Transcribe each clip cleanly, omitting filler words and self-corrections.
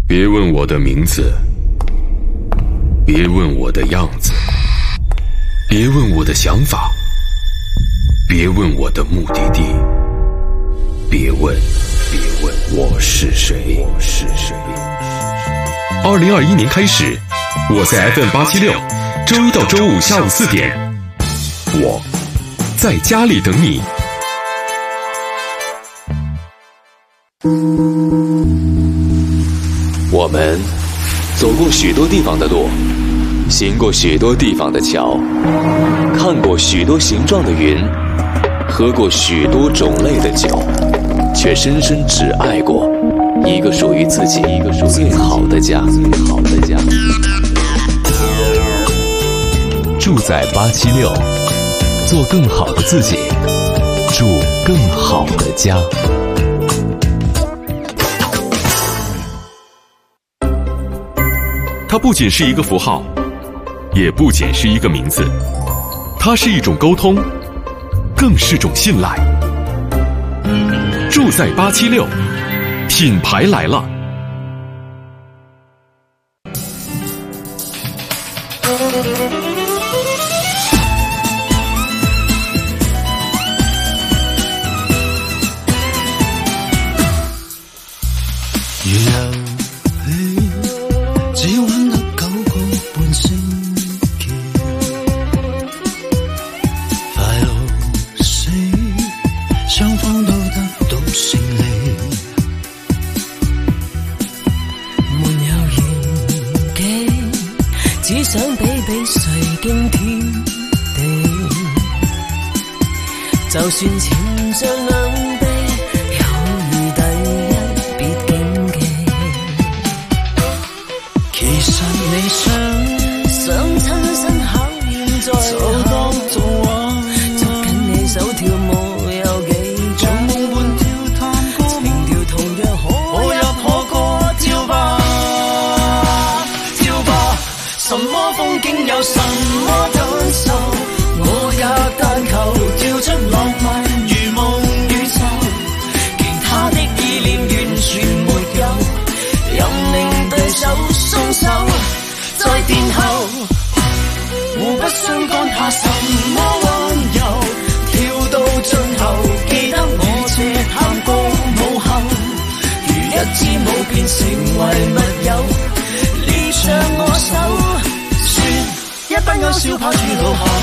别问我的名字，别问我的样子，别问我的想法，别问我的目的地，别问我是谁。2021年开始，我在 FM876，周一到周五下午4点，我在家里等你。 我们走过许多地方的路，行过许多地方的桥，看过许多形状的云，喝过许多种类的酒，却深深只爱过一个属于自己最好的家。住在876，做更好的自己，住更好的家。 它不仅是一个符号，也不仅是一个名字，它是一种沟通，更是种信赖。住在876，品牌来了。 就算前上兩地，友誼第一，別競技。其實你想親身考驗在就當做玩，捉緊你手跳舞有幾種，像夢伴跳探戈，情調同樣可入可過，跳吧，什麼風景有什麼感受，我也但求跳出浪漫如夢與愁，其他的意念完全沒有，任令對手鬆手，在殿後互不相干，怕什麼溫柔，跳到盡後記得我這探戈舞後，如一支舞變成為密友，捏着我手，說一班歐少跑住路後。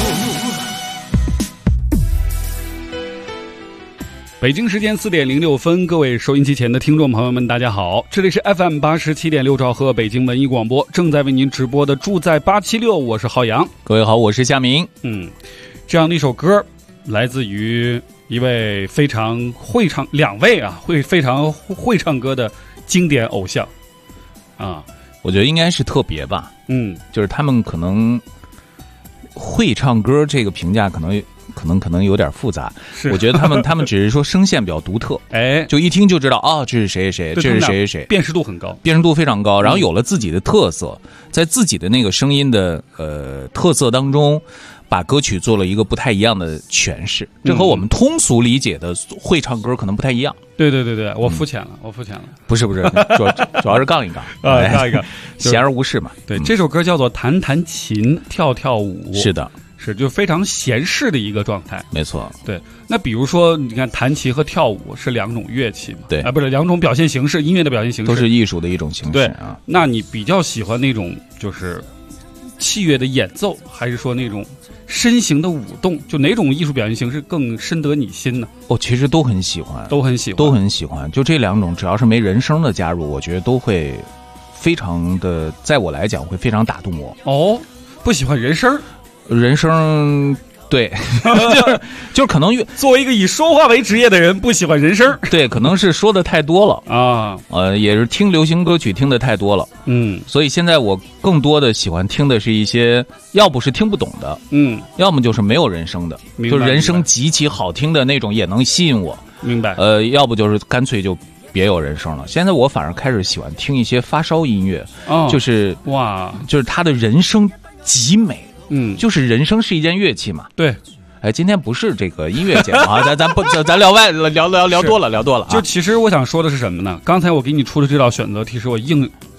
北京时间4点06分，各位收音机前的听众朋友们，大家好，这里是 FM87.6兆赫北京文艺广播，正在为您直播的住在876，我是浩洋。 各位好，我是夏明。 这样的一首歌来自于一位非常会唱，两位啊，非常会唱歌的经典偶像啊， 我觉得应该是特别吧。就是他们可能会唱歌这个评价可能有点复杂，我觉得他们只是说声线比较独特，就一听就知道啊，这是谁谁，这是谁谁， 辨识度很高， 辨识度非常高，然后有了自己的特色，在自己的那个声音的特色当中，把歌曲做了一个不太一样的诠释，这和我们通俗理解的会唱歌可能不太一样。 对，我肤浅了， 不是，主要是杠一杠啊， 杠一杠， 闲而无事嘛。 对，这首歌叫做弹弹琴，跳跳舞， 是的。 是就非常闲适的一个状态， 没错。 对，那比如说，你看弹琴和跳舞是两种乐器嘛？ 对， 不是两种表现形式，音乐的表现形式都是艺术的一种形式。 对啊， 那你比较喜欢那种就是器乐的演奏，还是说那种身形的舞动？就哪种艺术表现形式更深得你心呢？ 其实都很喜欢， 都很喜欢。就这两种，只要是没人声的加入，我觉得都会非常的，在我来讲会非常打动我。 不喜欢人声？ 人声。对，就是可能作为一个以说话为职业的人，不喜欢人声。 对，可能是说的太多了啊， 也是听流行歌曲听的太多了，所以现在我更多的喜欢听的是一些，要不是听不懂的，要么就是没有人声的，就是人声极其好听的那种也能吸引我， 明白？ 要不就是干脆就别有人声了。现在我反而开始喜欢听一些发烧音乐，就是就是他的人声极美。就是人声是一件乐器嘛。 对， 今天不是这个音乐节目啊，咱聊外聊多了。 就其实我想说的是什么呢？刚才我给你出的这道选择题是我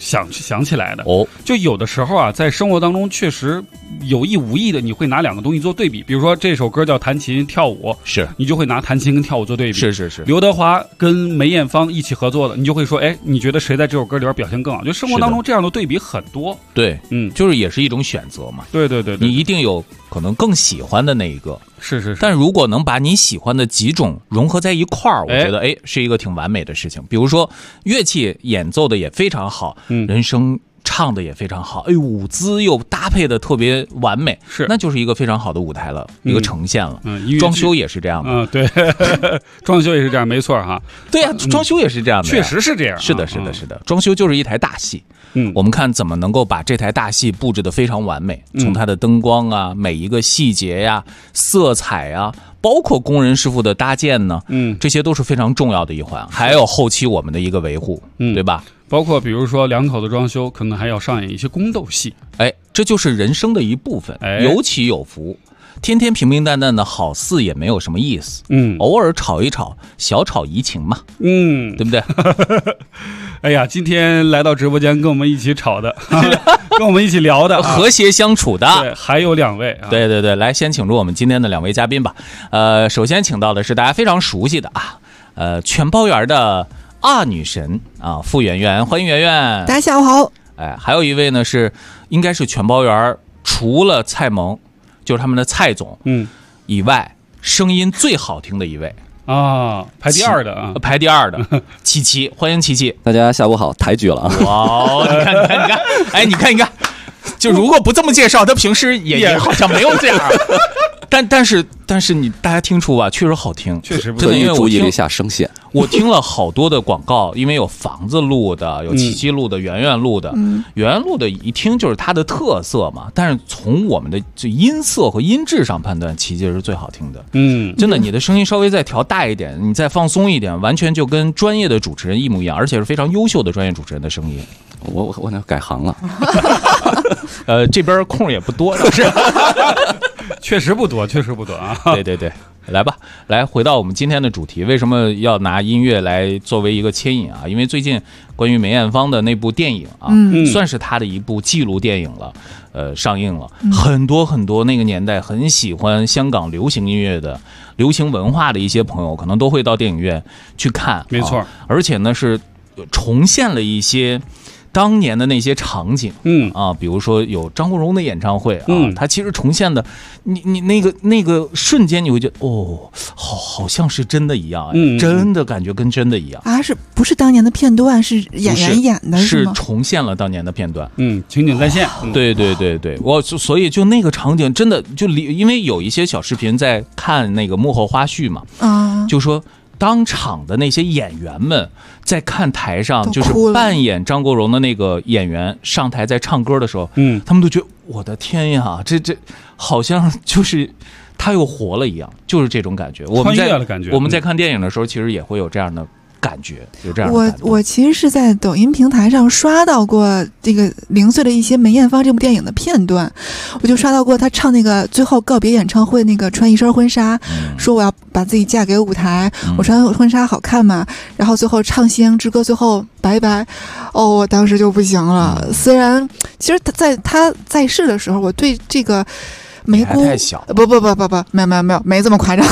想起来的。就有的时候啊，在生活当中确实有意无意的，你会拿两个东西做对比。比如说这首歌叫弹琴跳舞， 是你就会拿弹琴跟跳舞做对比。 是。 刘德华跟梅艳芳一起合作的，你就会说，哎，你觉得谁在这首歌里边表现更好？就生活当中这样的对比很多。 对，就是也是一种选择嘛。 对， 你一定有可能更喜欢的那一个。 是。 但如果能把你喜欢的几种融合在一块儿，我觉得是一个挺完美的事情。比如说乐器演奏的也非常好，人声唱的也非常好，舞姿又搭配的特别完美，那就是一个非常好的舞台了，一个呈现了。装修也是这样的。 对，装修也是这样，没错哈。 对呀，装修也是这样的， 确实是这样。 是的。装修就是一台大戏。我们看怎么能够把这台大戏布置得非常完美，从它的灯光啊，每一个细节呀，色彩啊，包括工人师傅的搭建呢，这些都是非常重要的一环。还有后期我们的一个维护，对吧？ 包括比如说两口子装修，可能还要上演一些宫斗戏。 这就是人生的一部分，有起有伏。天天平平淡淡的好似也没有什么意思，偶尔吵一吵，小吵怡情嘛，对不对？ 哎呀，今天来到直播间跟我们一起吵的，跟我们一起聊的， 和谐相处的， 对，还有两位。 对，来先请出我们今天的两位嘉宾吧。首先请到的是大家非常熟悉的全包园的女神傅媛媛，欢迎媛媛。 大家下午好。 还有一位呢应该是全包园除了蔡萌，就是他们的蔡总以外声音最好听的一位排第二的排第二的琪琪，欢迎琪琪。 大家下午好，抬举了哇，你看，就如果不这么介绍，他平时也好像没有这样。但是大家听出吧，确实好听， 确实不错。真的注意了一下声线。 我听了好多的广告，因为有房子录的，有琪琪录的，圆圆录的，圆圆录的一听就是它的特色嘛。但是从我们的就音色和音质上判断，琪琪是最好听的。真的，你的声音稍微再调大一点，你再放松一点，完全就跟专业的主持人一模一样，而且是非常优秀的专业主持人的声音。 我那改行了。 这边空也不多，是确实不多啊。 对，来吧，来回到我们今天的主题，为什么要拿音乐来作为一个牵引啊？因为最近关于梅艳芳的那部电影算是她的一部纪录电影了，上映了，很多那个年代很喜欢香港流行音乐的、流行文化的一些朋友，可能都会到电影院去看， 没错， 而且呢是重现了一些当年的那些场景，比如说有张国荣的演唱会他其实重现的，你那个瞬间，你会觉得好像是真的一样，真的感觉跟真的一样是不是当年的片段？是演员演的， 是重现了当年的片段， 情景再现， 对，所以就那个场景真的就因为有一些小视频在看那个幕后花絮嘛，就说当场的那些演员们在看台上，就是扮演张国荣的那个演员上台在唱歌的时候，他们都觉得我的天呀，这好像就是他又活了一样，就是这种感觉。 穿越了感觉。 我们在看电影的时候，其实也会有这样的感觉，有这样的感觉。 我其实是在抖音平台上刷到过这个零碎的一些梅艳芳这部电影的片段，我就刷到过她唱那个最后告别演唱会，那个穿一身婚纱，说我要把自己嫁给舞台，我穿婚纱好看嘛，然后最后唱《夕阳之歌》，最后拜拜，我当时就不行了。虽然其实她在世的时候，我对这个梅姑太小， 不，没这么夸张。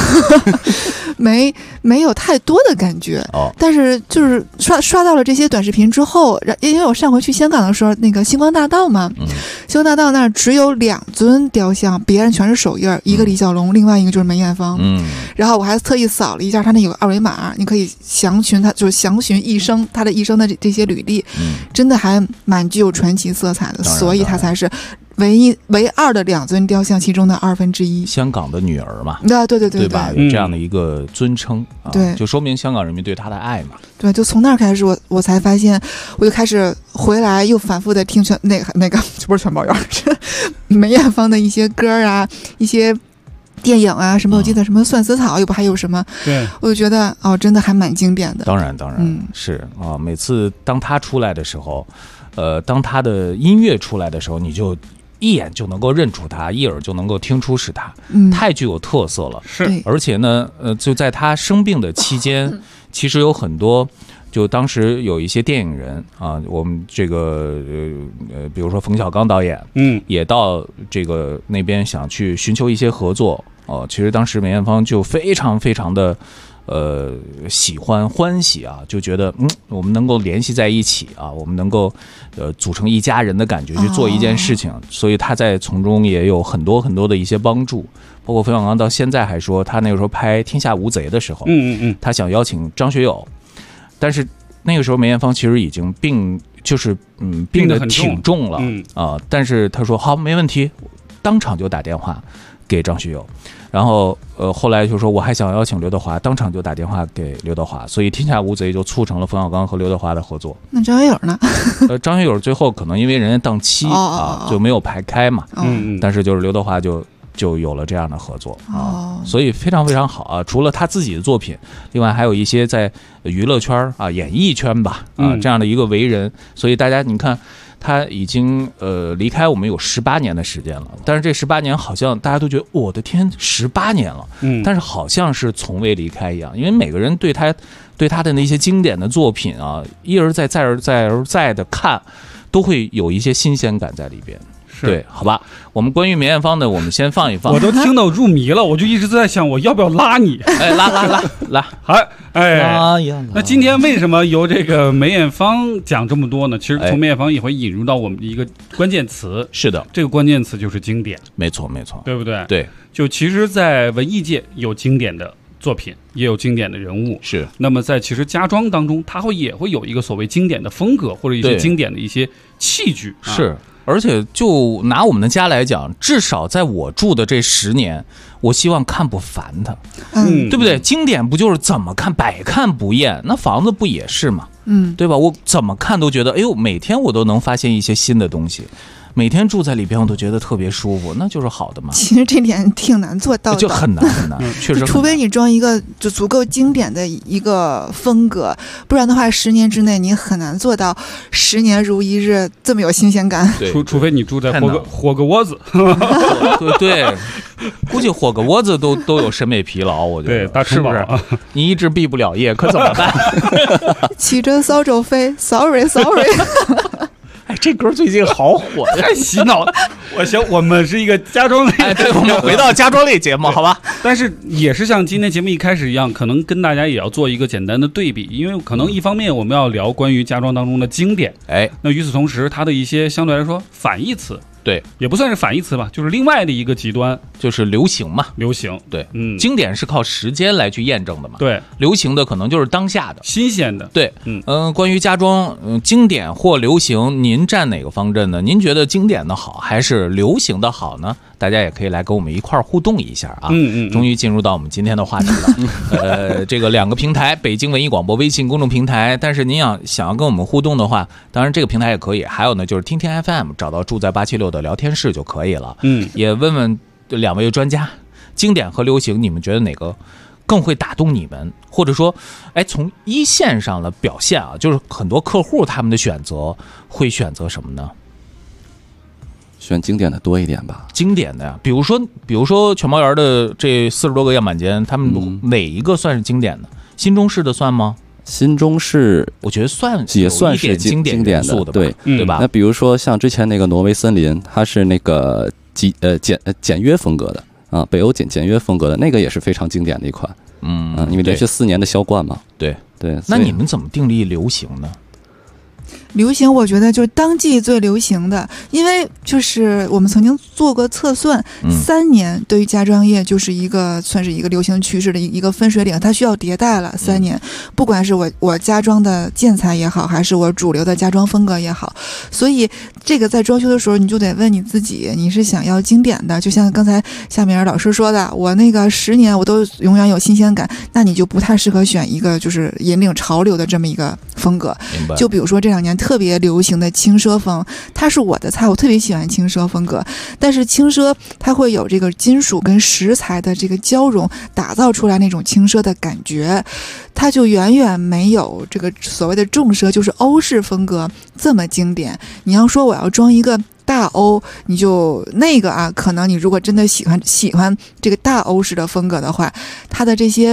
没有太多的感觉，但是就是刷到了这些短视频之后，因为我上回去香港的时候，那个星光大道嘛，星光大道那儿只有2尊雕像，别人全是手印，一个李小龙，另外一个就是梅艳芳。然后我还特意扫了一下他那有个二维码，你可以详询他，就是详询他的一生的这些履历，真的还蛮具有传奇色彩的，所以他才是唯二的2尊雕像其中的1/2。 香港的女儿嘛， 对吧？有这样的一个尊称， 对， 就说明香港人民对她的爱嘛。 对，就从那儿开始，我才发现，我就开始回来又反复的听那个不是全包圆，是梅艳芳的一些歌啊，一些电影啊，什么我记得什么算死草，又不还有什么， 对， 我就觉得真的还蛮经典的。 当然，是每次当她出来的时候，当她的音乐出来的时候，你就一眼就能够认出他，一耳就能够听出是他，太具有特色了。 是， 而且呢，就在他生病的期间，其实有很多就当时有一些电影人啊，我们这个比如说冯小刚导演，也到这个那边想去寻求一些合作。其实当时梅艳芳就非常非常的欢喜啊，就觉得我们能够联系在一起啊，我们能够组成一家人的感觉去做一件事情，所以他在从中也有很多很多的一些帮助。包括冯小刚到现在还说，他那个时候拍《天下无贼》的时候，他想邀请张学友，但是那个时候梅艳芳其实已经病得挺重了但是他说好，没问题，当场就打电话给张学友。然后后来就说我还想邀请刘德华，当场就打电话给刘德华，所以《天下无贼》就促成了冯小刚和刘德华的合作。 那张学友呢？ 张学友最后可能因为人家档期就没有排开嘛，但是就是刘德华就有了这样的合作所以非常非常好啊。除了他自己的作品，另外还有一些在娱乐圈演艺圈吧这样的一个为人，所以大家你看。他已经离开我们有18年的时间了，但是这18年好像大家都觉得我的天，18年了，但是好像是从未离开一样，因为每个人对他的那些经典的作品啊，一而再再而再的看，都会有一些新鲜感在里边。对，好吧，我们关于梅艳芳的，我们先放一放。 我都听到入迷了，我就一直在想，我要不要拉你？ 拉， 好，那今天为什么由这个梅艳芳讲这么多呢？其实从梅艳芳也会引入到我们的一个关键词， 是的， 这个关键词就是经典， 没错， 对不对？ 对， 就其实，在文艺界有经典的作品，也有经典的人物， 是。 那么在其实家装当中，它也会有一个所谓经典的风格，或者一些经典的一些器具， 是。而且就拿我们的家来讲，至少在我住的这10年，我希望看不烦它，对不对？经典不就是怎么看百看不厌？那房子不也是吗？对吧？我怎么看都觉得，哎呦，每天我都能发现一些新的东西。每天住在里边我都觉得特别舒服，那就是好的嘛。 其实这点挺难做到的， 就很难，确实。 除非你装一个就足够经典的一个风格，不然的话10年之内你很难做到10年如一日这么有新鲜感。 除非你住在霍格沃兹， 对，估计霍格沃兹都有审美疲劳，我觉得大是不是？你一直毕不了业，可怎么办？ 骑着扫帚飞 ，sorry。 哎，这歌最近好火， 太洗脑了。我们是一个家装类， 对，我们回到家装类节目，好吧？ 但是也是像今天节目一开始一样，可能跟大家也要做一个简单的对比，因为可能一方面我们要聊关于家装当中的经典，那与此同时，它的一些相对来说反义词。 对， 也不算是反义词吧，就是另外的一个极端， 就是流行嘛。 流行， 对，经典是靠时间来去验证的嘛。 对， 流行的可能就是当下的、 新鲜的。 对，关于家装，经典或流行，您站哪个方阵呢？您觉得经典的好还是流行的好呢？大家也可以来跟我们一块儿互动一下啊。终于进入到我们今天的话题了。这个2个平台，北京文艺广播微信公众平台，但是您想要跟我们互动的话，当然这个平台也可以。还有呢，就是听听 FM， 找到住在876的聊天室就可以了。也问问2位专家，经典和流行，你们觉得哪个更会打动你们？或者说，从一线上的表现啊，就是很多客户他们的选择会选择什么呢？ 选经典的多一点吧。 经典的呀，比如说全毛园的这40多个样板间，他们哪一个算是经典的？新中式的算吗？ 新中式我觉得也算是经典元素的， 对吧？ 那比如说像之前那个挪威森林，它是那个简约风格的啊，北欧简约风格的那个也是非常经典的一款。因为连续4年的销冠嘛。 对。那你们怎么定义流行呢？ 流行我觉得就是当季最流行的，因为就是我们曾经做过测算，3年对于家装业就是算是一个流行趋势的一个分水岭，它需要迭代了3年，不管是我家装的建材也好，还是我主流的家装风格也好，所以这个在装修的时候你就得问你自己，你是想要经典的，就像刚才夏米尔老师说的，我那个10年我都永远有新鲜感，那你就不太适合选一个就是引领潮流的这么一个风格。就比如说这2年特别流行的轻奢风，它是我的菜，我特别喜欢轻奢风格，但是轻奢它会有这个金属跟石材的这个交融，打造出来那种轻奢的感觉，它就远远没有这个所谓的重奢，就是欧式风格这么经典。你要说我要装一个大欧，你就那个可能你如果真的喜欢这个大欧式的风格的话，它的这些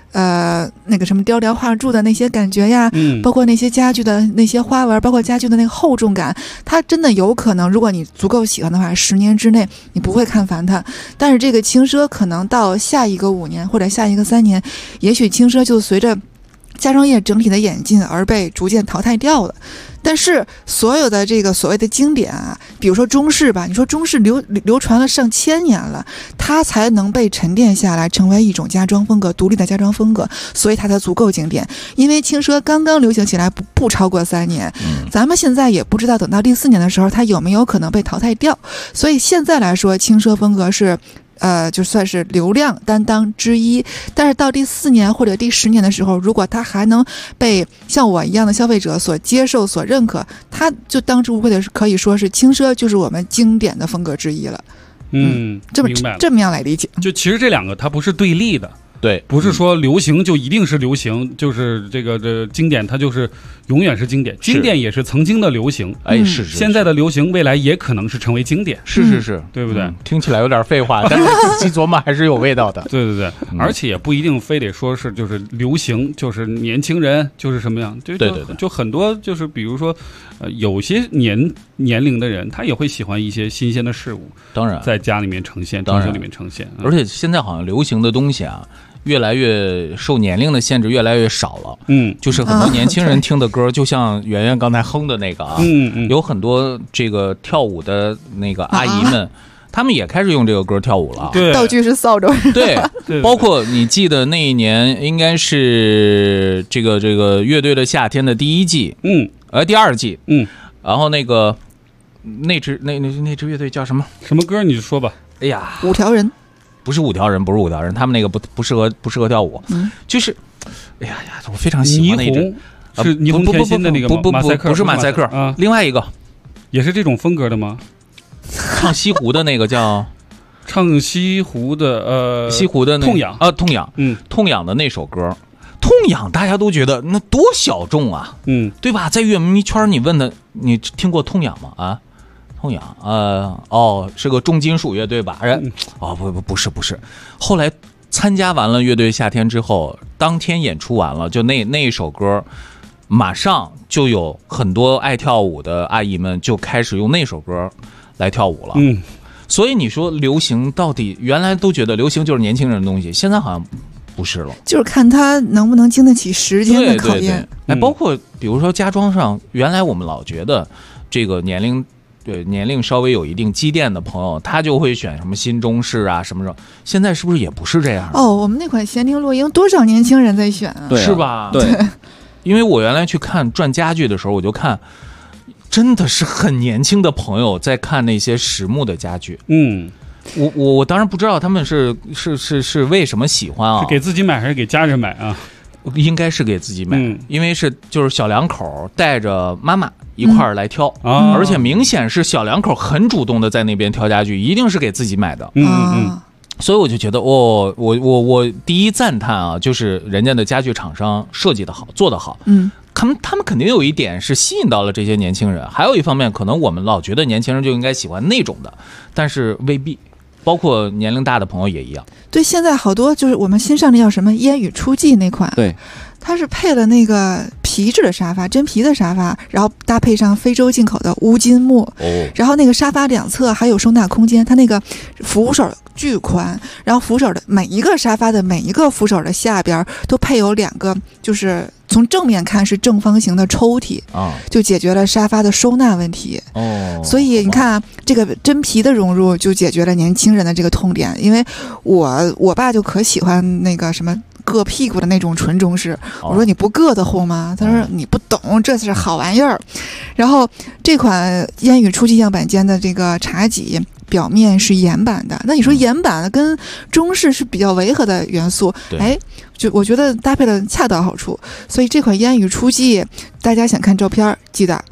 那个什么雕梁画柱的那些感觉呀，包括那些家具的那些花纹，包括家具的那个厚重感，它真的有可能，如果你足够喜欢的话，10年之内你不会看烦它。但是这个轻奢可能到下一个5年或者下一个3年，也许轻奢就随着家装业整体的演进而被逐渐淘汰掉了。但是所有的这个所谓的经典啊，比如说中式吧，你说中式流传了上千年了，它才能被沉淀下来，成为一种家装风格，独立的家装风格，所以它才足够经典。因为轻奢刚刚流行起来不超过3年，咱们现在也不知道等到第4年的时候，它有没有可能被淘汰掉。所以现在来说，轻奢风格是就算是流量担当之一，但是到第4年或者第10年的时候，如果它还能被像我一样的消费者所接受、所认可，它就当之无愧的可以说是轻奢就是我们经典的风格之一了。这么样来理解， 就其实这两个它不是对立的。 对， 不是说流行就一定是流行，就是这经典它就是永远是经典，经典也是曾经的流行， 是现在的流行未来也可能是成为经典， 是， 对不对？ 听起来有点废话，但是仔细琢磨还是有味道的。 对，而且也不一定非得说是就是流行，就是年轻人就是什么样，对，就很多就是比如说有些年龄的人他也会喜欢一些新鲜的事物， 当然在家里面呈现，装修里面呈现， 而且现在好像流行的东西啊，越来越受年龄的限制，越来越少了。就是很多年轻人听的歌，就像圆圆刚才哼的那个啊，有很多这个跳舞的那个阿姨们，他们也开始用这个歌跳舞了。 对，道具是扫帚。 对，包括你记得那一年应该是这个乐队的夏天的第1季，第2季，然后那个那支乐队叫什么歌？你就说吧。 哎呀 ，5条人。 不是5条人，他们那个不适合跳舞，就是哎呀，我非常喜欢那一支， 是霓虹甜心的那个吗？ 不是马赛克啊， 另外一个也是这种风格的吗？ 唱西湖的那个叫唱西湖的西湖的痛痒啊，痛痒，痛痒的那首歌，痛痒大家都觉得那多小众啊，对吧？在乐迷圈你问的，你听过痛痒吗？啊？痛痒，是个重金属乐队吧？不是。后来参加完了乐队夏天之后，当天演出完了，就那一首歌，马上就有很多爱跳舞的阿姨们就开始用那首歌来跳舞了。所以你说流行到底，原来都觉得流行就是年轻人的东西，现在好像不是了， 就是看他能不能经得起时间的考验。 包括比如说家装上，原来我们老觉得这个年龄稍微有一定积淀的朋友，他就会选什么新中式啊什么，现在是不是也不是这样？ 我们那款闲庭落英多少年轻人在选啊？ 是吧？ 对， 因为我原来去看转家具的时候，我就看真的是很年轻的朋友在看那些实木的家具。我当然不知道他们是为什么喜欢啊？ 是给自己买还是给家人买啊？ 应该是给自己买，因为就是小两口带着妈妈一块儿来挑，而且明显是小两口很主动的在那边挑家具，一定是给自己买的。所以我就觉得我第一赞叹啊，就是人家的家具厂商设计的好，做得好。他们肯定有一点是吸引到了这些年轻人，还有一方面可能我们老觉得年轻人就应该喜欢那种的，但是未必。包括年龄大的朋友也一样。 对，现在好多就是我们新上的叫什么烟雨初霁那款， 对， 它是配了那个皮质的沙发，真皮的沙发，然后搭配上非洲进口的乌金木，然后那个沙发两侧还有收纳空间，它那个扶手巨宽，然后扶手的每一个沙发的每一个扶手的下边都配有2个，就是从正面看是正方形的抽屉，就解决了沙发的收纳问题。所以你看这个真皮的融入就解决了年轻人的这个痛点，因为我爸就可喜欢那个什么硌屁股的那种纯中式，我说你不硌得慌吗？他说你不懂，这是好玩意儿。然后这款烟雨初霁样板间的这个茶几表面是岩板的，那你说岩板跟中式是比较违和的元素，就我觉得搭配的恰到好处。所以这款烟雨初霁，大家想看照片记得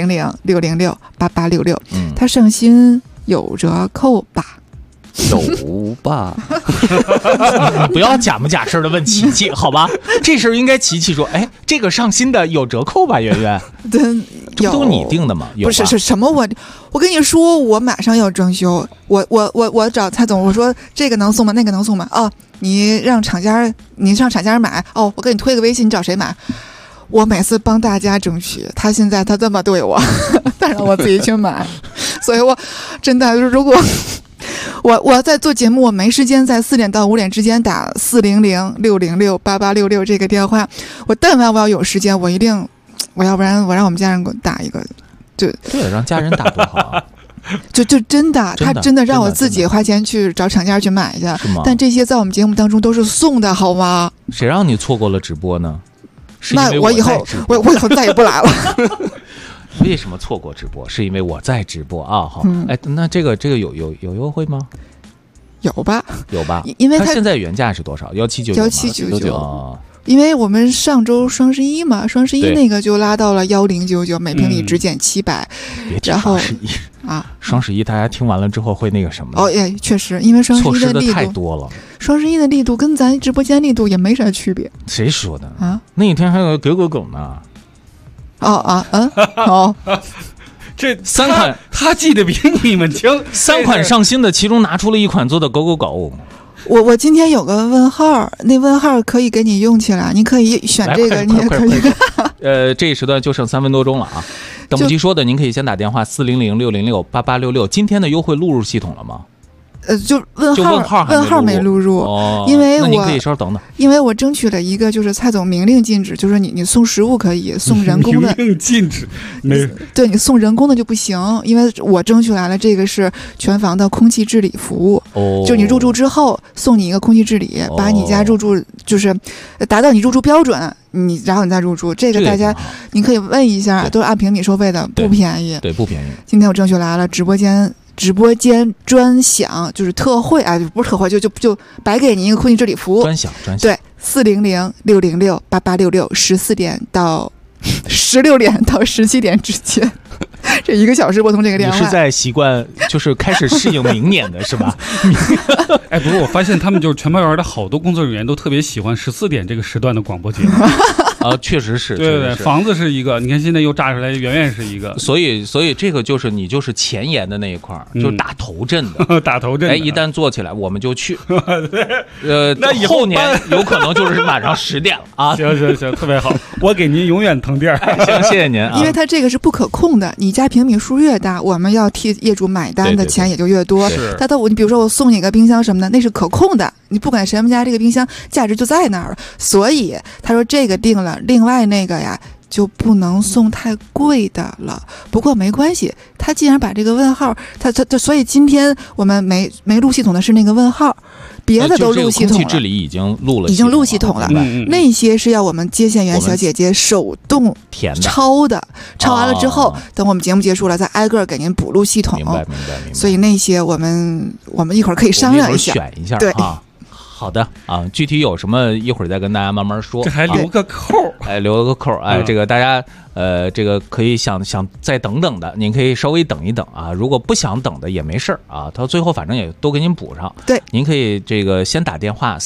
400-606-8866，它上新有折扣吧？ 有吧？ 不要假模假式的问琪琪，好吧？这事儿应该琪琪说，哎，这个上新的有折扣吧？圆圆，这不都你定的吗？ 不是什么我跟你说，我马上要装修，我找蔡总，我说这个能送吗？那个能送吗？ 你上厂家买，哦，我给你推个微信，你找谁买？我每次帮大家争取，他现在他这么对我，他让我自己去买，所以我真的如果我在做节目，我没时间在4点到5点之间打400-606-8866这个电话，但凡我要有时间，我一定，要不然我让我们家人给我打一个， 对，让家人打多好啊。 就真的，他真的让我自己花钱去找厂家去买去，但这些在我们节目当中都是送的，好吗？ 谁让你错过了直播呢？ 那我以后再也不来了。 为什么错过直播？是因为我在直播啊！好，那这个有优惠吗？ 有吧， 因为它现在原价是多少？1799。 因为我们上周双十一嘛，双十一那个就拉到了1099，每平米只减700。然后双十一大家听完了之后会那个什么？ 确实，因为双十一的力度太多了。 双十一的力度跟咱直播间力度也没啥区别。 谁说的啊？那一天还有狗呢。 这3款他记得比你们清。 3款上新的，其中拿出了1款做的狗。 我今天有个问号，那问号可以给你用起来，你可以选这个，你也可以。 这一时段就剩3分多钟了啊！等不及说的，您可以先打电话400-606-8866。今天的优惠录入系统了吗？ 就问号没录入，因为那你可以稍等等， 因为我争取了一个，就是蔡总明令禁止，就是你送食物可以，送人工的明令禁止， 对你送人工的就不行，因为我争取来了，这个是全房的空气治理服务，就你入住之后送你一个空气治理，把你家入住就是达到你入住标准，然后你再入住，这个大家你可以问一下，都是按平米收费的，不便宜， 对，不便宜。 今天我争取来了直播间专享，就是特惠啊，不是特惠，就白给你一个空气治理服务， 专享。 对，400-606-8866，14点到16点到17点之间，这1个小时拨通这个电话。 你是在习惯，就是开始适应明年的是吧？ 不过我发现他们就是全包园的好多工作人员都特别喜欢14点这个时段的广播节目。 确实是， 对，房子是一个，你看现在又炸出来，远远是一个， 所以这个就是你就是前沿的那一块，就是打头阵的， 打头阵。 一旦做起来，我们就去。 那以后年有可能就是晚上10点了啊！ 行，特别好，我给您永远腾地儿。 行，谢谢您啊。 因为它这个是不可控的，你家平米数越大，我们要替业主买单的钱也就越多。你比如说我送你一个冰箱什么的，那是可控的，你不管谁们家这个冰箱价值就在那儿了。所以他说这个定了。另外那个呀就不能送太贵的了，不过没关系，他既然把这个问号，他所以今天我们没录系统的是那个问号，别的都录系统了， 空气治理已经录系统了，那些是要我们接线员小姐姐手动抄的，抄完了之后，等我们节目结束了再挨个给您补录系统。 明白。 所以那些我们一会儿可以商量一下， 选一下， 对啊。好的啊，具体有什么一会儿再跟大家慢慢说。 这还留个扣， 留了个扣，这个大家这个可以想再等等的，您可以稍微等一等啊。如果不想等的也没事啊，到最后反正也都给您补上。 对， 您可以这个先打电话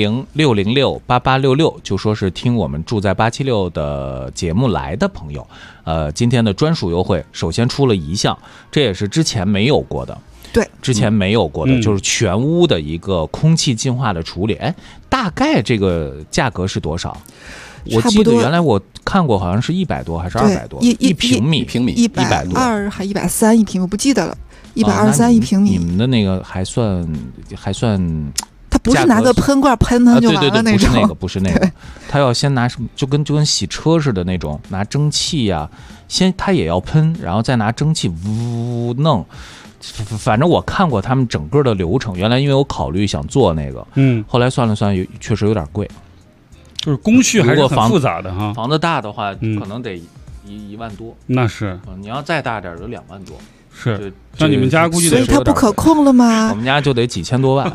400-606-8866，就说是听我们住在876的节目来的朋友，今天的专属优惠首先出了一项，这也是之前没有过的。 对， 之前没有过的，就是全屋的一个空气净化的处理。大概这个价格是多少？我记得原来我看过，好像是100多还是200多一平米 ，120还130一平，我不记得了，123一平米。 你们的那个还算， 它不是拿个喷罐喷它就完了那种， 不是那个，它要先拿什么，就跟洗车似的那种，拿蒸汽呀，先它也要喷，然后再拿蒸汽呜弄。反正我看过他们整个的流程，原来因为我考虑想做那个，后来算了算，确实有点贵， 就是工序还是很复杂的哈。 房子大的话，可能得1万多， 那是， 你要再大点就2万多， 是。那你们家估计所以它不可控了吗？ 我们家就得几千多万。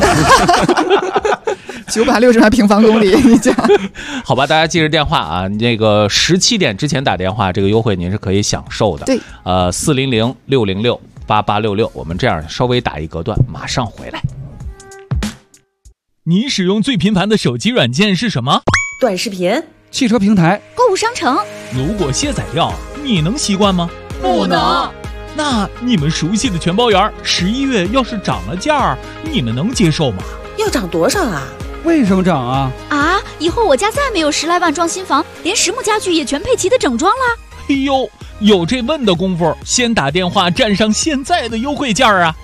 960万平方公里，你讲好吧？大家记着电话啊，那个17点之前打电话，这个优惠您是可以享受的。 对 ，400-606-8866，我们这样稍微打一隔断，马上回来。 你使用最频繁的手机软件是什么？ 短视频、 汽车平台、 购物商城。 如果卸载掉，你能习惯吗？ 不能。 那你们熟悉的全包园11月要是涨了价，你们能接受吗？ 要涨多少啊？ 为什么涨啊？ 啊！以后我家再没有10来万装新房，连实木家具也全配齐的整装了。 哎呦，有这问的功夫，先打电话占上现在的优惠价啊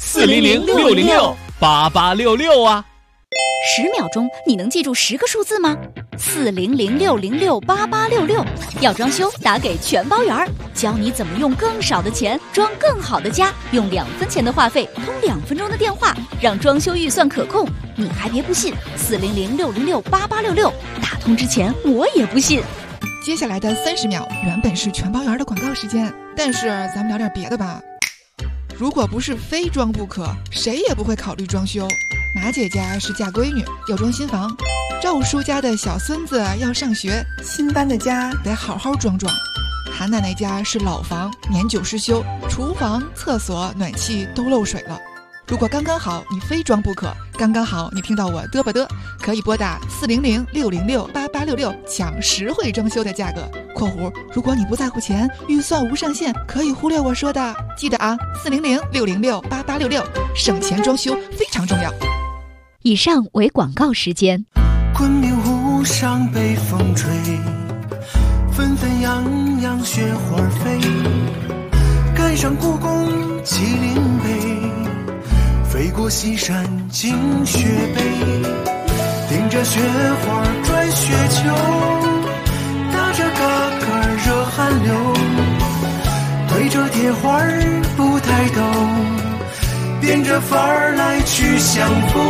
！400-606-8866啊 ！10秒钟，你能记住10个数字吗？400-606-8866。要装修，打给全包圆，教你怎么用更少的钱装更好的家，用2分钱的话费通2分钟的电话，让装修预算可控。你还别不信，400-606-8866，打通之前我也不信。 接下来的30秒原本是全包圆的广告时间，但是咱们聊点别的吧。如果不是非装不可，谁也不会考虑装修。马姐家是嫁闺女，要装新房；赵叔家的小孙子要上学，新搬的家得好好装装。韩奶奶家是老房，年久失修，厨房、厕所、暖气都漏水了。如果刚刚好你非装不可，刚刚好你听到我嘚吧嘚，可以拨打400-606-8866抢实惠装修的价格（括弧如果你不在乎钱，预算无上限，可以忽略我说的）。记得啊，400-606-8866，省钱装修非常重要。 以上为广告时间。 昆明湖上北风吹，纷纷扬扬雪花飞，赶上故宫麒麟碑，飞过西山进雪北，顶着雪花转雪球，打着嘎嘎热汗流，对着铁花不抬头，变着法儿来去相逢。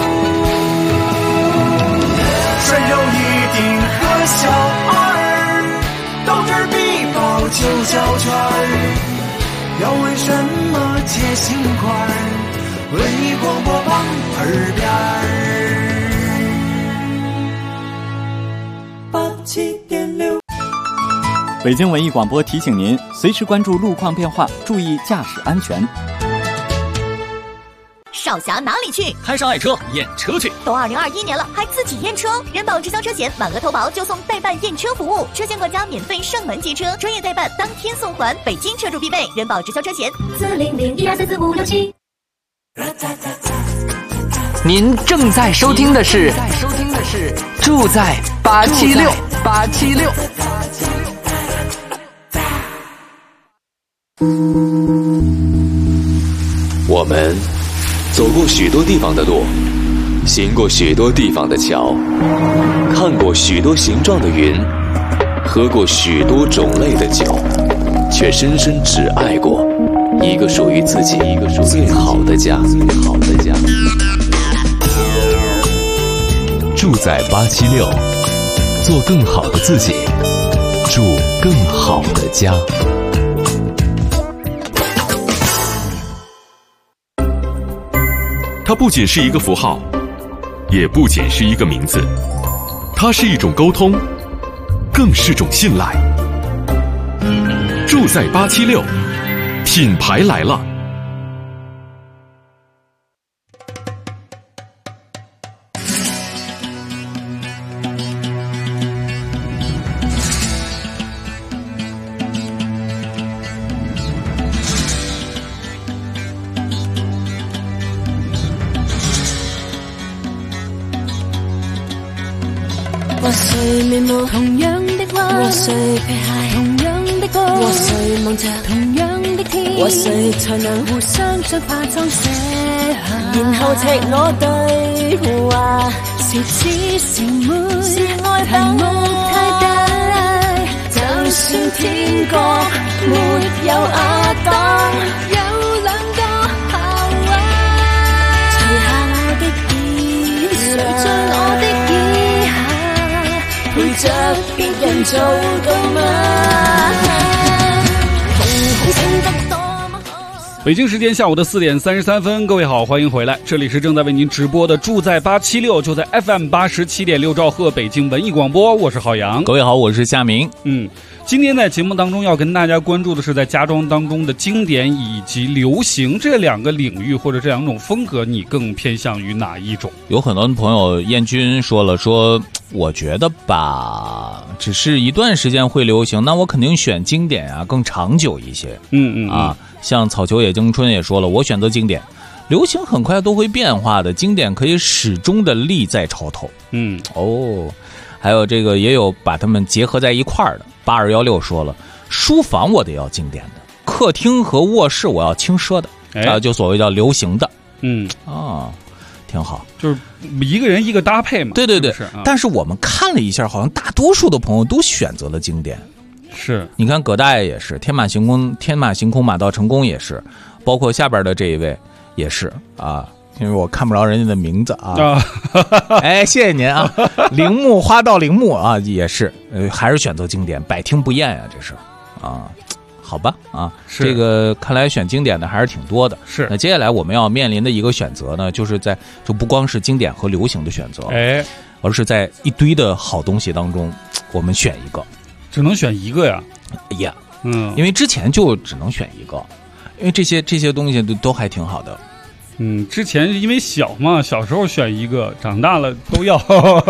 山有一定和小二，斗智必报9小圈，要为什么接心块？文艺广播旁耳边87.6。 北京文艺广播提醒您，随时关注路况变化，注意驾驶安全。 少侠哪里去？ 开上爱车验车去。 都2021年了，还自己验车？人保直销车险满额投保就送代办验车服务，车险管家免费上门接车，专业代办当天送还，北京车主必备。人保直销车险400-1244567。 您正在收听的是住在876。 我们走过许多地方的路，行过许多地方的桥，看过许多形状的云，喝过许多种类的酒，却深深只爱过一个属于自己最好的家。 住在876，做更好的自己，住更好的家。它不仅是一个符号，也不仅是一个名字，它是一种沟通，更是种信赖。住在876，品牌来了。 和誰面目同樣的花，和誰皮鞋同樣的歌，和誰望着同樣的天，和誰才能互相將化妝寫下，然後赤裸對話，是姊是妹，是愛題目太大，就算天國沒有亞當，有兩個夏娃，除下我的耳，誰進我的耳下，陪着別人做到嗎？ 北京时间下午的4点33分，各位好，欢迎回来，这里是正在为您直播的住在876，就在 FM 87.6兆赫北京文艺广播，我是郝阳。 各位好，我是夏明。 今天在节目当中要跟大家关注的是在家装当中的经典以及流行这两个领域或者这两种风格，你更偏向于哪一种？ 有很多朋友燕君说了，说我觉得吧，只是一段时间会流行，那我肯定选经典啊，更长久一些。像草球野经春也说了，我选择经典。 流行很快都会变化的，经典可以始终的立在潮头。还有这个也有把它们结合在一块儿的。8216说了，书房我得要经典的，客厅和卧室我要轻奢的，就所谓叫流行的。挺好， 就是一个人一个搭配嘛。 对对对， 是但是我们看了一下，好像大多数的朋友都选择了经典。 是， 你看葛大爷也是，天马行空，马到成功也是，包括下边的这一位也是啊。因为我看不着人家的名字啊，哎，谢谢您啊，铃木花道铃木啊，也是，还是选择经典，百听不厌呀，这是啊。好吧啊，这个看来选经典的还是挺多的。 是， 那接下来我们要面临的一个选择呢，就是就不光是经典和流行的选择，而是在一堆的好东西当中，我们选一个， 只能选一个呀？ 呀，因为之前就只能选一个，因为这些东西都还挺好的。 之前因为小嘛，小时候选一个，长大了都要。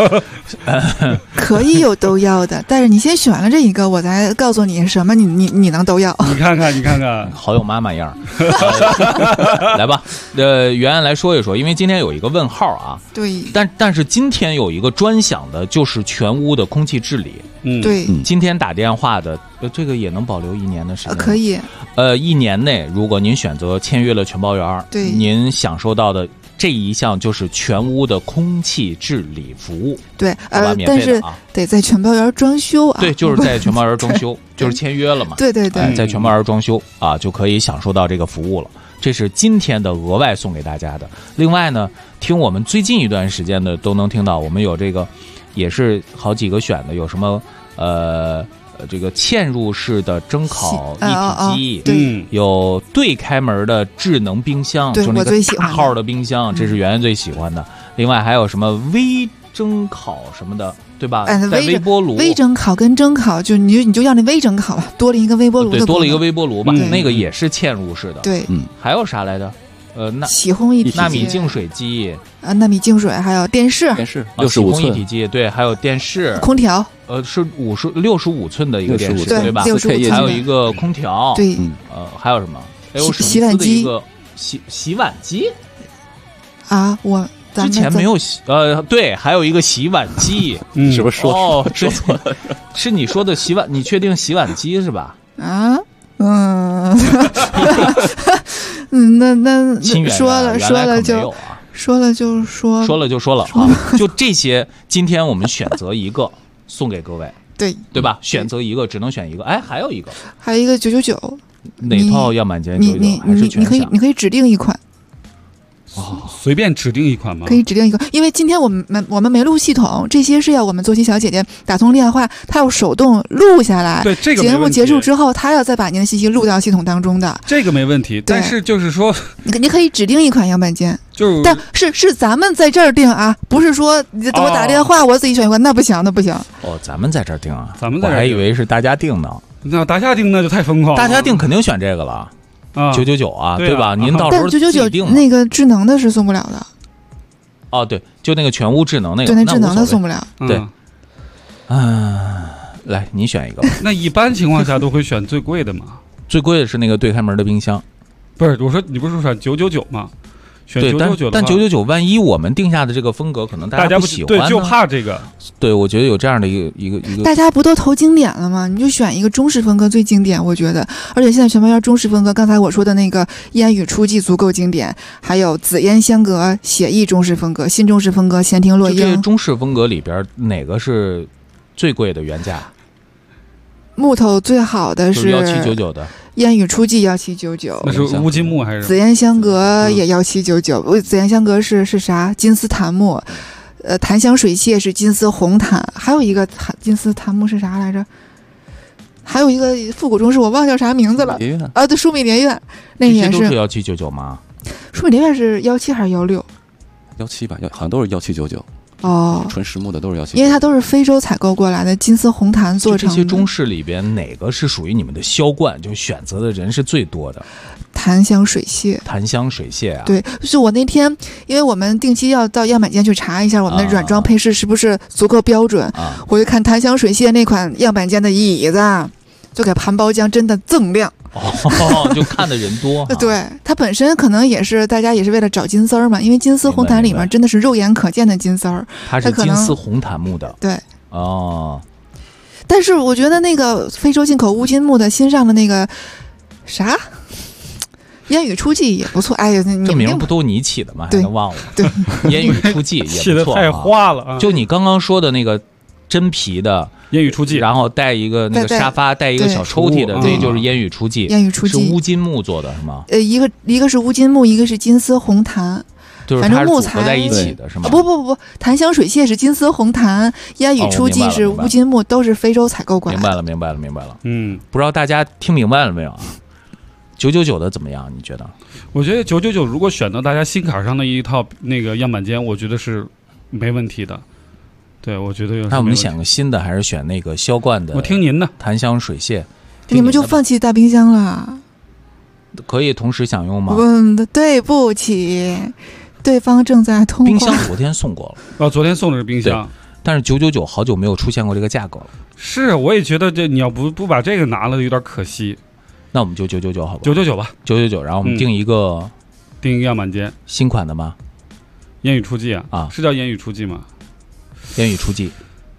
可以有都要的，但是你先选了这一个，我再告诉你什么你能都要。 你看看， 好有妈妈样。来吧，原来说一说，因为今天有一个问号啊。 对。 但是今天有一个专享的，就是全屋的空气治理。 对。 今天打电话的，这个也能保留1年的时间。 可以。 1年内，如果您选择签约了全包园， 对， 您享受到的这一项就是全屋的空气治理服务。 对， 但是得在全包园装修啊。 对，就是在全包园装修，就是签约了嘛。 对对对， 在全包园装修啊，就可以享受到这个服务了。这是今天的额外送给大家的。另外呢，听我们最近一段时间的都能听到，我们有这个也是好几个选的，有什么这个嵌入式的蒸烤一体机，有对开门的智能冰箱，就那个大号的冰箱，这是圆圆最喜欢的。另外还有什么微蒸烤什么的，对吧？在微波炉， 微蒸烤跟蒸烤，就你就要那微蒸烤吧，多了一个微波炉的， 对，多了一个微波炉吧，那个也是嵌入式的。 对， 还有啥来着？ 洗烘一体机， 纳米净水机纳米净水，还有电视 65寸一体机，对，还有电视， 空调， 是65寸的一个电视，对吧 ？65 还有一个空调， 对， 还有什么？还有洗碗机， 一个洗碗机啊，我之前没有对，还有一个洗碗机， 是不是说错了？ 是你说的洗碗，你确定洗碗机是吧？ 啊，那说了就说了啊！就这些，今天我们选择一个送给各位，对吧？选择一个，只能选一个。哎，还有一个 999， 哪套样板间999还是全享？ 你可以指定一款。 随便指定一款吗？ 可以指定一个，因为今天我们没录系统，这些是要我们坐骑小姐姐打通电话，她要手动录下来。 对，这个节目结束之后，她要再把您的信息录到系统当中的。 这个没问题，但是就是说， 你可以指定一款样板间，但是咱们在这儿定啊，不是说你等我打电话，我自己选一款，那不行。 哦，咱们在这儿定啊， 咱们在这儿， 我还以为是大家定呢。 那大家定那就太疯狂了， 大家定肯定选这个了。999啊，对吧？您到时候 999那个智能的是送不了的。 哦，对，就那个全屋智能那个， 对，那智能的送不了。 对，来，你选一个。 那一般情况下都会选最贵的嘛？ 最贵的是那个对开门的冰箱。 不是，我说你不是说选999吗？选999， 但999万一我们定下的这个风格可能大家不喜欢， 对，就怕这个。 对，我觉得有这样的一个。 大家不都投经典了吗？你就选一个中式风格最经典，我觉得。而且现在全包园中式风格，刚才我说的那个烟雨初霁足够经典，还有紫烟香阁写意中式风格、新中式风格、闲庭落英。 这些中式风格里边哪个是最贵的原价？ 木头最好的是 1799的。 烟雨初霁1799， 那是乌金木还是？ 紫烟香阁也1799，紫烟香阁是啥？金丝檀木，檀香水榭是金丝红檀，还有一个金丝檀木是啥来着？还有一个复古中式，我忘叫啥名字了。啊，对，舒美莲院，那也是。 这些都是1799吗？ 舒美莲院是17还是 16？17吧，好像都是1799。 哦， 纯实木的都是1799， 因为它都是非洲采购过来的金丝红檀做成的。 这些中式里边哪个是属于你们的销冠？就选择的人是最多的。 檀香水榭啊， 对，就是我那天，因为我们定期要到样板间去查一下我们的软装配饰是不是足够标准，我就看檀香水榭那款样板间的椅子。 就给盘包浆真的锃亮。 就看的人多。 对，它本身可能也是大家也是为了找金丝儿嘛，因为金丝红檀里面真的是肉眼可见的金丝儿， 它是金丝红檀木的。 对， 但是我觉得那个非洲进口乌金木的新上的那个啥烟雨初霁也不错。哎呀， 这名不都你起的吗？还能忘了？ 对， 烟雨初霁也不错， 太花了啊！ 就你刚刚说的那个真皮的烟雨初霁， 然后带一个那个沙发，带一个小抽屉的，这就是烟雨初霁。 烟雨初霁是乌金木做的是吗？ 一个是乌金木，一个是金丝红檀。 就是它是组合在一起的是吗？ 不，檀香水榭是金丝红檀，烟雨初霁是乌金木，都是非洲采购过来的。 明白了。不知道大家听明白了没有啊？999的怎么样？你觉得？ 我觉得999如果选到大家心坎上的一套那个样板间，我觉得是没问题的。对，我觉得有。 那我们选个新的，还是选那个销冠的？ 我听您的。 檀香水榭， 你们就放弃大冰箱了？ 可以同时享用吗？ 对不起。对方正在通话。 冰箱昨天送过了。 昨天送的是冰箱， 但是999好久没有出现过这个价格了。 是，我也觉得这你要不把这个拿了有点可惜。 那我们就999好吧 ？999吧 ，999。然后我们定一个样板间， 新款的吗？ 烟雨初霁啊，是叫烟雨初霁吗？ 烟雨初霁，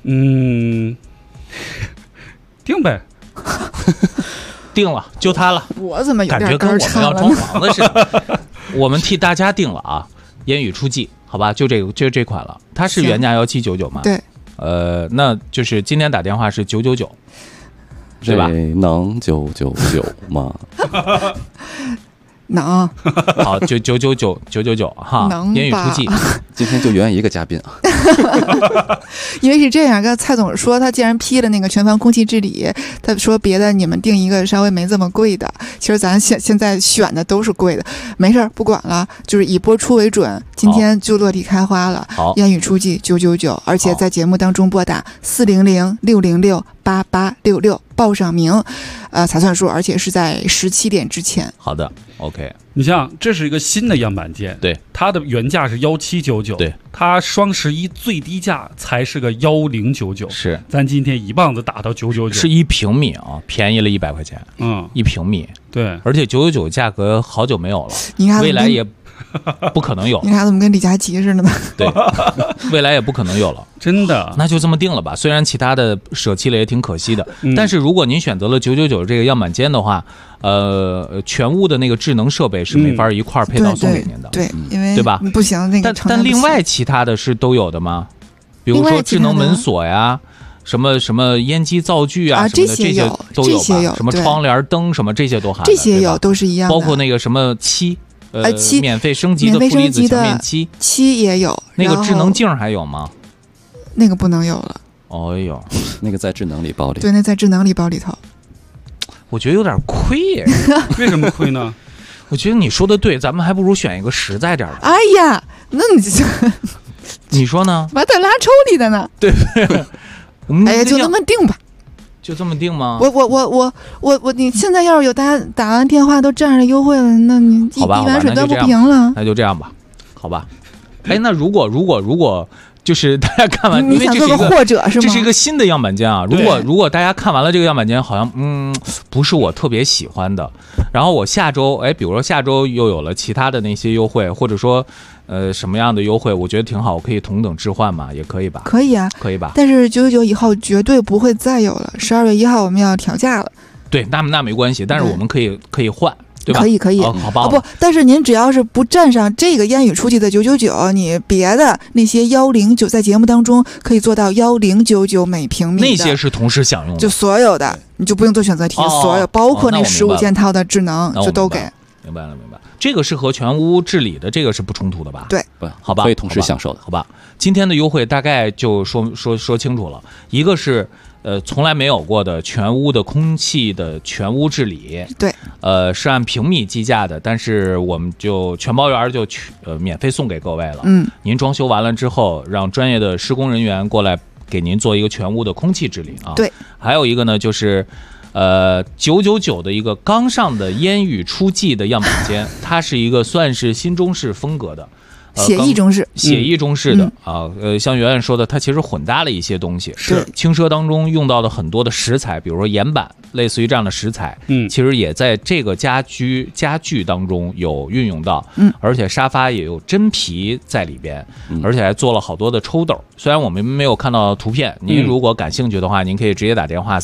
定呗。 定了，就它了。 我怎么有点感觉跟我们要装潢的似的？我们替大家定了啊，烟雨初霁，好吧，就这款了。它是原价1799嘛？ 对。 那就是今天打电话是999，对吧？ 能999吗？ 能。 好，999哈，烟雨初霁。 今天就原一个嘉宾啊。 因为是这样，刚才蔡总说他既然批了那个全房空气治理，他说别的你们定一个稍微没这么贵的，其实咱现在选的都是贵的，没事不管了，就是以播出为准。今天就落地开花了，烟雨初霁999，而且在节目当中拨打400-606-8866报上名，才算数，而且是在17点之前。 好的 ，OK。 你像这是一个新的样板间， 对， 它的原价是1799， 对， 它双11最低价才是个1099， 是， 咱今天一棒子打到999， 是1平米啊，便宜了100块钱，1平米， 对， 而且999价格好久没有了， 你看未来也不可能有。 你看怎么跟李佳琦似的呢？ 对，未来也不可能有了， 真的。 那就这么定了吧。虽然其他的舍弃了也挺可惜的，但是如果您选择了999这个样板间的话，全屋的那个智能设备是没法一块配套送给您的， 对，因为对吧？ 不行，那个但另外其他的是都有的吗？比如说智能门锁呀。什么烟机灶具啊，什么的这些都有吧？什么窗帘灯什么这些都含， 这些有都是一样的。 包括那个什么漆，免费升级的负离子墙面漆也有。 那个智能镜还有吗？ 那个不能有了。 哎呦， 那个在智能礼包里。 对，那在智能礼包里头。 我觉得有点亏耶。 为什么亏呢？ 我觉得你说的对，咱们还不如选一个实在点的。 哎呀，那你说呢？ 把它拉抽里的呢？ 对。 哎呀，就这么定吧， 就这么定吗？ 我，你现在要是有大家打完电话都占上优惠了，那你一碗水端不平了。 那就这样吧，好吧。哎，那如果就是大家看完， 你想做个或者是吗？ 这是一个新的样板间啊。如果大家看完了这个样板间，好像不是我特别喜欢的，然后我下周比如说下周又有了其他的那些优惠，或者说什么样的优惠，我觉得挺好，我可以同等置换嘛，也可以吧？ 可以啊， 可以吧？ 但是999以后绝对不会再有了，12月1号我们要调价了。 对，那没关系，但是我们可以换。对吧？ 可以， 好吧。 不，但是您只要是不占上这个烟雨初霁的999，你别的那些109在节目当中可以做到1099每平米的， 那些是同时享用的， 就所有的你就不用做选择题，所有包括那15件套的智能就都给。 明白了。这个是和全屋治理的，这个是不冲突的吧？ 对， 好吧， 可以同时享受的， 好吧。今天的优惠大概就说清楚了，一个是从来没有过的全屋的空气的全屋治理， 对， 是按平米计价的，但是我们就全包圆就免费送给各位了。您装修完了之后，让专业的施工人员过来给您做一个全屋的空气治理啊。 对， 还有一个呢就是999的一个刚上的烟雨初霁的样板间，它是一个算是新中式风格的。 写意中式， 写意中式的像圆圆说的，它其实混搭了一些东西， 是轻奢当中用到的很多的石材，比如说岩板，类似于这样的石材，其实也在这个家具当中有运用到，而且沙发也有真皮在里边，而且还做了好多的抽斗。虽然我们没有看到图片，您如果感兴趣的话，您可以直接打电话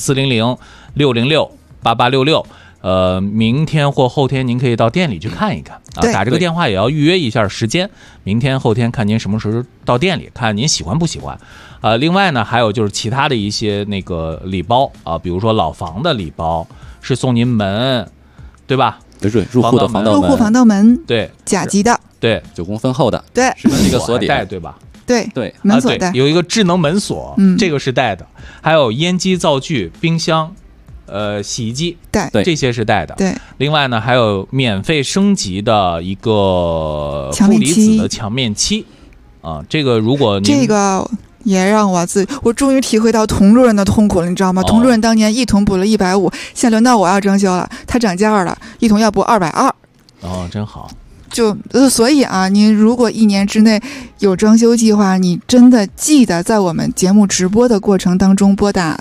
400-606-8866。明天或后天您可以到店里去看一看啊，打这个电话也要预约一下时间，明天后天看您什么时候到店里，看您喜欢不喜欢。另外呢，还有就是其他的一些那个礼包啊，比如说老房的礼包是送您门，对吧？ 对，入户的防盗门， 入户防盗门， 对， 甲级的， 对 ，9公分厚的， 对， 是一个锁点， 对吧？ 对，门锁带， 有一个智能门锁，这个是带的，还有烟机、灶具、冰箱。洗衣机， 对， 这些是带的。 对， 另外呢，还有免费升级的一个负离子的墙面漆啊。这个如果这个也让我终于体会到童主任的痛苦了，你知道吗？童主任当年一桶补了150，现在轮到我要装修了，他涨价了，一桶要补220。 哦，真好。 所以啊，您如果1年之内有装修计划，你真的记得在我们节目直播的过程当中拨打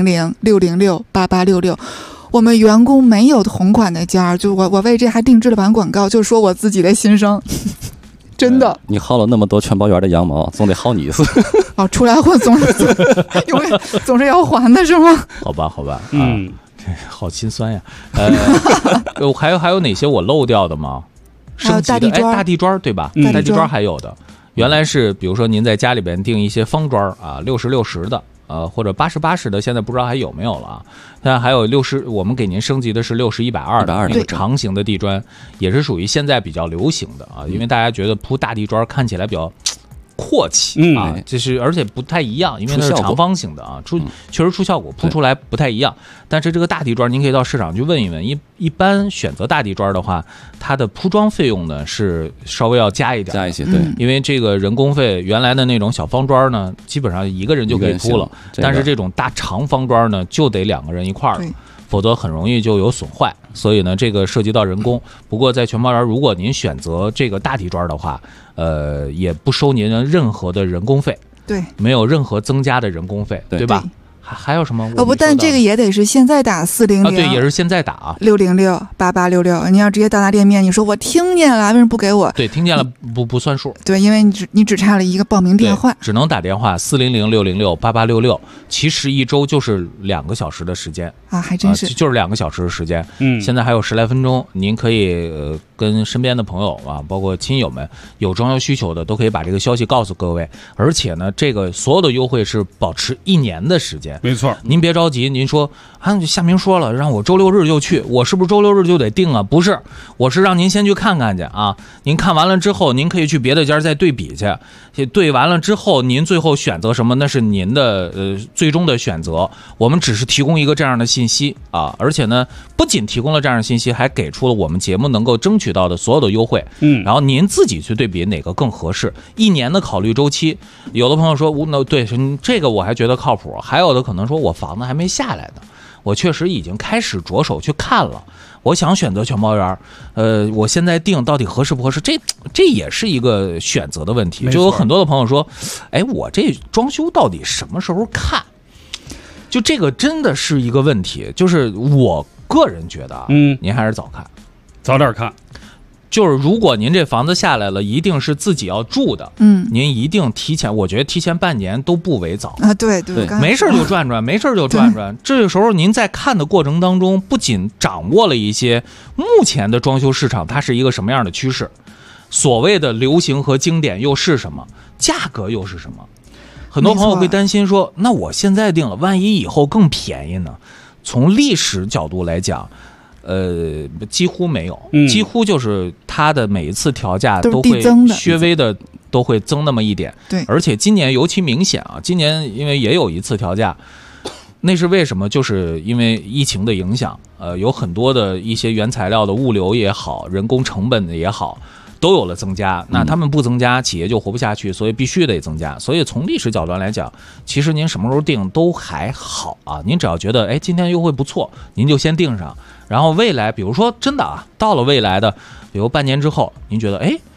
400-606-8866。我们员工没有同款的件，就我为这还定制了版广告，就说我自己的心声。真的， 你薅了那么多全包圆的羊毛，总得薅你一次。 出来混总是要还的是吗？ 好吧，好心酸呀。还有哪些我漏掉的吗？升级的大地砖对吧？大地砖还有的，原来是比如说您在家里边订一些方砖啊，60-60的，或者80-80的，现在不知道还有没有了啊。现在还有60，我们给您升级的是60-120的那个长形的地砖，也是属于现在比较流行的啊，因为大家觉得铺大地砖看起来比较阔气啊，就是而且不太一样，因为它是长方形的啊，确实出效果，铺出来不太一样。但是这个大地砖，您可以到市场去问一问，一般选择大地砖的话，它的铺装费用呢是稍微要加一点， 加一些，对， 因为这个人工费，原来的那种小方砖呢，基本上一个人就可以铺了，但是这种大长方砖呢，就得2个人一块儿了。否则很容易就有损坏，所以呢，这个涉及到人工。不过在全包园，如果您选择这个大地砖的话，也不收您任何的人工费， 对， 没有任何增加的人工费，对吧？还有什么？ 不，但这个也得是现在打400， 对，也是现在打 606-8866。你要直接到达店面，你说我听见了，为什么不给我？ 对，听见了不算数。 对，因为你只差了一个报名电话， 只能打电话400-606-8866。其实1周就是2个小时的时间啊，还真是， 就是2个小时的时间。现在还有10来分钟，您可以跟身边的朋友啊，包括亲友们有装修需求的，都可以把这个消息告诉各位。而且呢，这个所有的优惠是保持1年的时间。 没错， 您别着急，您说夏明说了让我周六日就去，我是不是周六日就得定啊？不是，我是让您先去看看去啊。您看完了之后，您可以去别的家再对比去，对完了之后，您最后选择什么，那是您的最终的选择。我们只是提供一个这样的信息啊，而且呢，不仅提供了这样的信息，还给出了我们节目能够争取到的所有的优惠。然后您自己去对比哪个更合适，1年的考虑周期。有的朋友说，对这个我还觉得靠谱，还有的可能说我房子还没下来呢，我确实已经开始着手去看了，我想选择全包园，我现在定到底合适不合适？这也是一个选择的问题。就有很多的朋友说，我这装修到底什么时候看？就这个真的是一个问题。就是我个人觉得，您还是早看， 早点看。 就是如果您这房子下来了，一定是自己要住的，您一定提前，我觉得提前半年都不为早啊。对， 没事就转转，没事就转转。这个时候您在看的过程当中，不仅掌握了一些目前的装修市场它是一个什么样的趋势，所谓的流行和经典又是什么，价格又是什么。很多朋友会担心说，那我现在定了，万一以后更便宜呢？从历史角度来讲，几乎没有，几乎就是它的每一次调价都会略微的都会增那么一点。 对， 而且今年尤其明显啊，今年因为也有一次调价，那是为什么？就是因为疫情的影响，有很多的一些原材料的物流也好，人工成本的也好，都有了增加。那他们不增加，企业就活不下去，所以必须得增加。所以从历史角度来讲，其实您什么时候定都还好啊。您只要觉得今天优惠不错，您就先定上。然后未来比如说真的啊，到了未来的比如半年之后，您觉得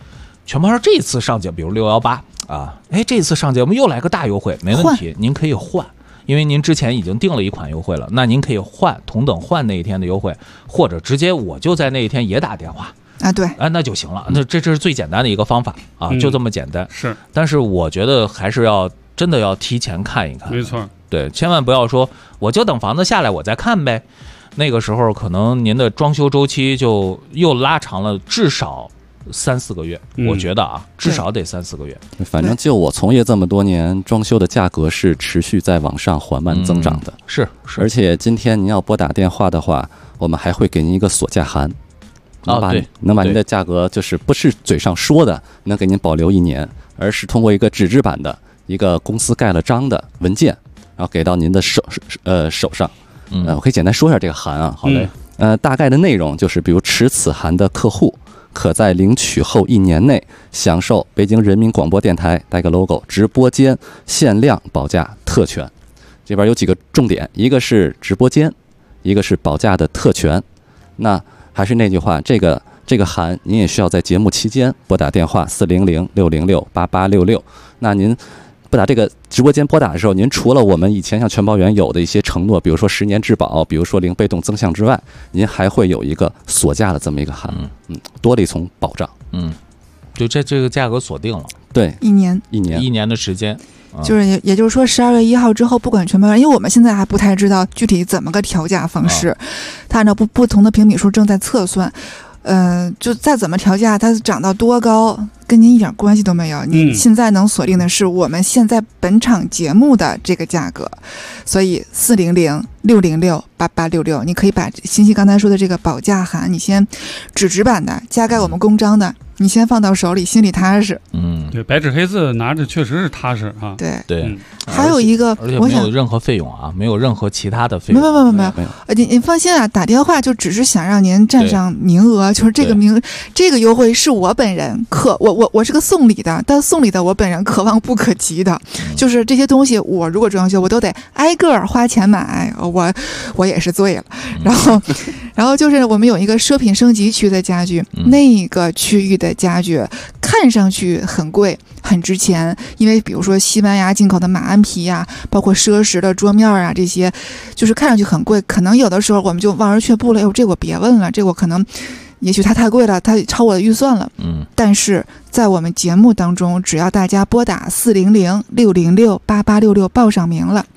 全包这一次上节目，比如618啊，这次上节目又来个大优惠，没问题，您可以换，因为您之前已经订了一款优惠了，那您可以换同等换那一天的优惠，或者直接我就在那一天也打电话啊，对， 那就行了，那这是最简单的一个方法啊，就这么简单。 是， 但是我觉得还是真的要提前看一看， 没错， 对，千万不要说我就等房子下来我再看呗，那个时候可能您的装修周期就又拉长了，至少3-4个月，我觉得啊，至少得3-4个月。 反正就我从业这么多年，装修的价格是持续在往上缓慢增长的。 是， 而且今天您要拨打电话的话，我们还会给您一个锁价函，能把您的价格就是不是嘴上说的，能给您保留1年，而是通过一个纸质版的一个公司盖了章的文件，然后给到您的手上。我可以简单说一下这个函啊。 好嘞。 大概的内容就是，比如持此函的客户，可在领取后1年内享受北京人民广播电台带个 logo 直播间限量保价特权。这边有几个重点，一个是直播间，一个是保价的特权。那还是那句话，这个函您也需要在节目期间拨打电话400-606-8866。那您拨打这个直播间拨打的时候，您除了我们以前像全包员有的一些承诺，比如说10年质保，比如说零被动增项之外，您还会有一个锁价的这么一个函，多了一重保障。 就这个价格锁定了， 对 ，1 年的时间。 就是也就是说12月1号之后，不管全包员，因为我们现在还不太知道具体怎么个调价方式，它按照不同的平米数正在测算。就再怎么调价，它涨到多高跟您一点关系都没有。你现在能锁定的是我们现在本场节目的这个价格，所以400-606-8866，你可以把欣欣刚才说的这个保价函，你先纸版的加盖我们公章的，你先放到手里，心里踏实。 对，白纸黑字拿着确实是踏实啊。 对， 还有一个， 而且没有任何费用啊，没有任何其他的费用。 没有。你放心啊，打电话就只是想让您占上名额，就是这个优惠是我本人我是个送礼的，但送礼的我本人可望不可及的。就是这些东西，我如果装修，我都得挨个花钱买，我也是醉了。然后就是我们有一个奢品升级区的家具，那个区域的家具看上去很贵很值钱，因为比如说西班牙进口的马鞍皮呀，包括奢侈的桌面啊，这些就是看上去很贵，可能有的时候我们就望而却步了。这我别问了，这我可能也许它太贵了，它超我的预算了。但是在我们节目当中，只要大家拨打400-606-8866报上名了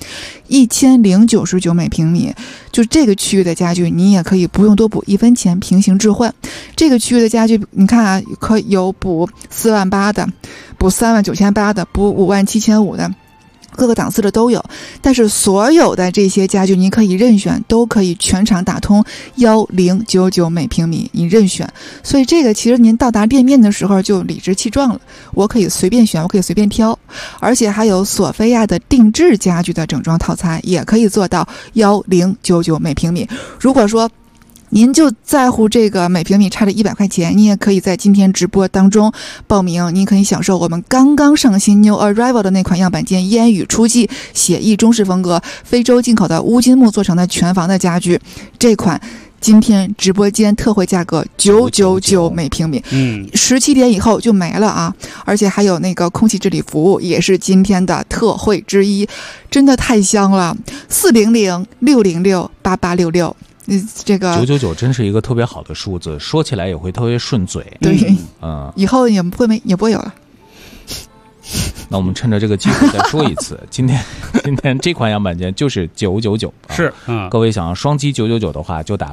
，1099每平米，就这个区域的家具，你也可以不用多补1分钱，平行置换。这个区域的家具，你看啊，可有补48000的，补39800的，补57500的。各个档次的都有，但是所有的这些家具你可以任选，都可以全场打通1099每平米，你任选。所以这个其实您到达店面的时候就理直气壮了，我可以随便选，我可以随便挑，而且还有索菲亚的定制家具的整装套餐，也可以做到1099每平米。如果说您就在乎这个每平米差着100块钱，你也可以在今天直播当中报名，您可以享受我们刚刚上新 New Arrival 的那款样板间烟雨初霁写意中式风格非洲进口的乌金木做成的全房的家具，这款今天直播间特惠价格999每平米，17点以后就没了啊！而且还有那个空气治理服务，也是今天的特惠之一，真的太香了。400-606-8866。这个 999真是一个特别好的数字，说起来也会特别顺嘴。 对，以后也不会有了。 那我们趁着这个机会再说一次，今天这款样板间就是999， 是各位想要双击999的话，就打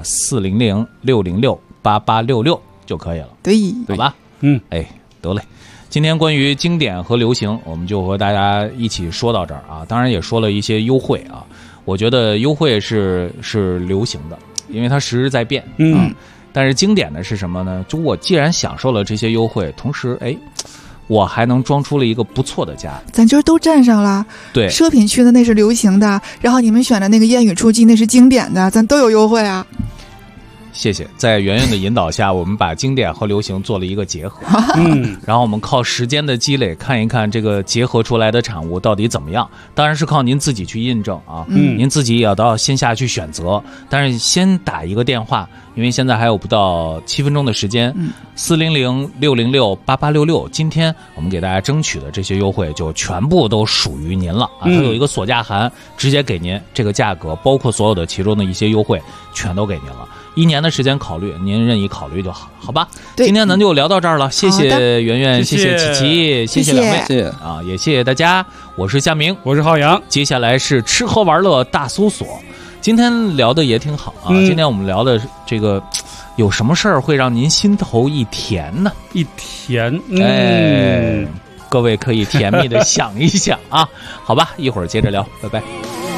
400-606-8866就可以了。 对， 好吧？得嘞。今天关于经典和流行，我们就和大家一起说到这儿啊。当然也说了一些优惠啊。我觉得优惠是流行的，因为它时日在变。但是经典的是什么呢？就我既然享受了这些优惠，同时我还能装出了一个不错的家。 咱今儿都占上了。 对， 奢品区的那是流行的，然后你们选的那个烟雨初霁那是经典的，咱都有优惠啊。 谢谢。在圆圆的引导下，我们把经典和流行做了一个结合。然后我们靠时间的积累，看一看这个结合出来的产物到底怎么样。当然是靠您自己去印证啊，您自己也要到线下去选择。但是先打一个电话，因为现在还有不到7分钟的时间，400-606-8866。今天我们给大家争取的这些优惠就全部都属于您了啊！它有一个锁价函，直接给您这个价格，包括所有的其中的一些优惠，全都给您了。1年的时间考虑，您任意考虑就好了，好吧？今天咱就聊到这儿了，谢谢圆圆，谢谢琪琪，谢谢两位啊，也谢谢大家。我是夏明， 我是浩洋， 接下来是吃喝玩乐大搜索。今天聊的也挺好啊，今天我们聊的这个有什么事儿会让您心头一甜呢？ 一甜， 各位可以甜蜜的想一想啊，好吧，一会儿接着聊，拜拜。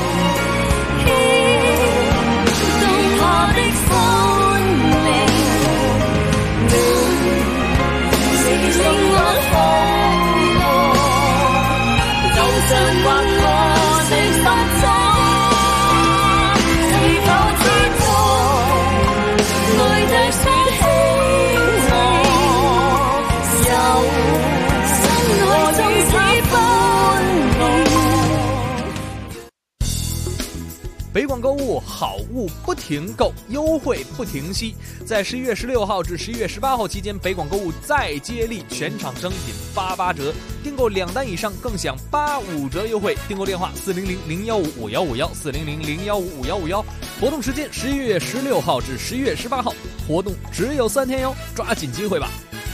北广购物，好物不停购，优惠不停息。在11月16号至11月18号期间，北广购物再接力，全场商品88折，订购2单以上更享85折优惠。订购电话400-015-5151，400-015-5151。活动时间11月16号至11月18号，活动只有3天哟，抓紧机会吧。